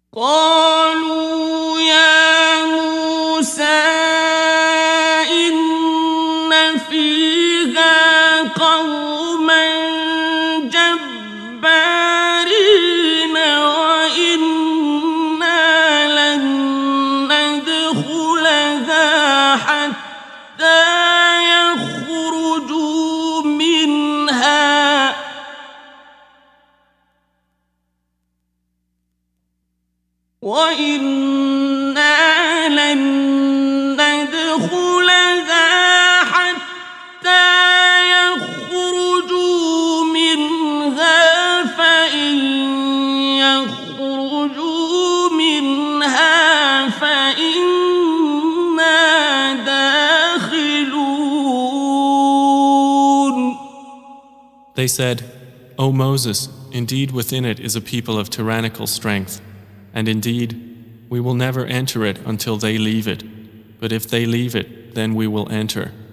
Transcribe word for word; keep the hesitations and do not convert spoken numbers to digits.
قالوا يا موسى إن فيها قوما جبارين وإنا لن ندخلها حتى يخرجوا منها وإنا لن ندخلها حتى يخرجوا منها فإن يخرجوا منها فإنا داخلون. They said, O Moses, indeed within it is a people of tyrannical strength. And indeed, we will never enter it until they leave it. But if they leave it, then we will enter.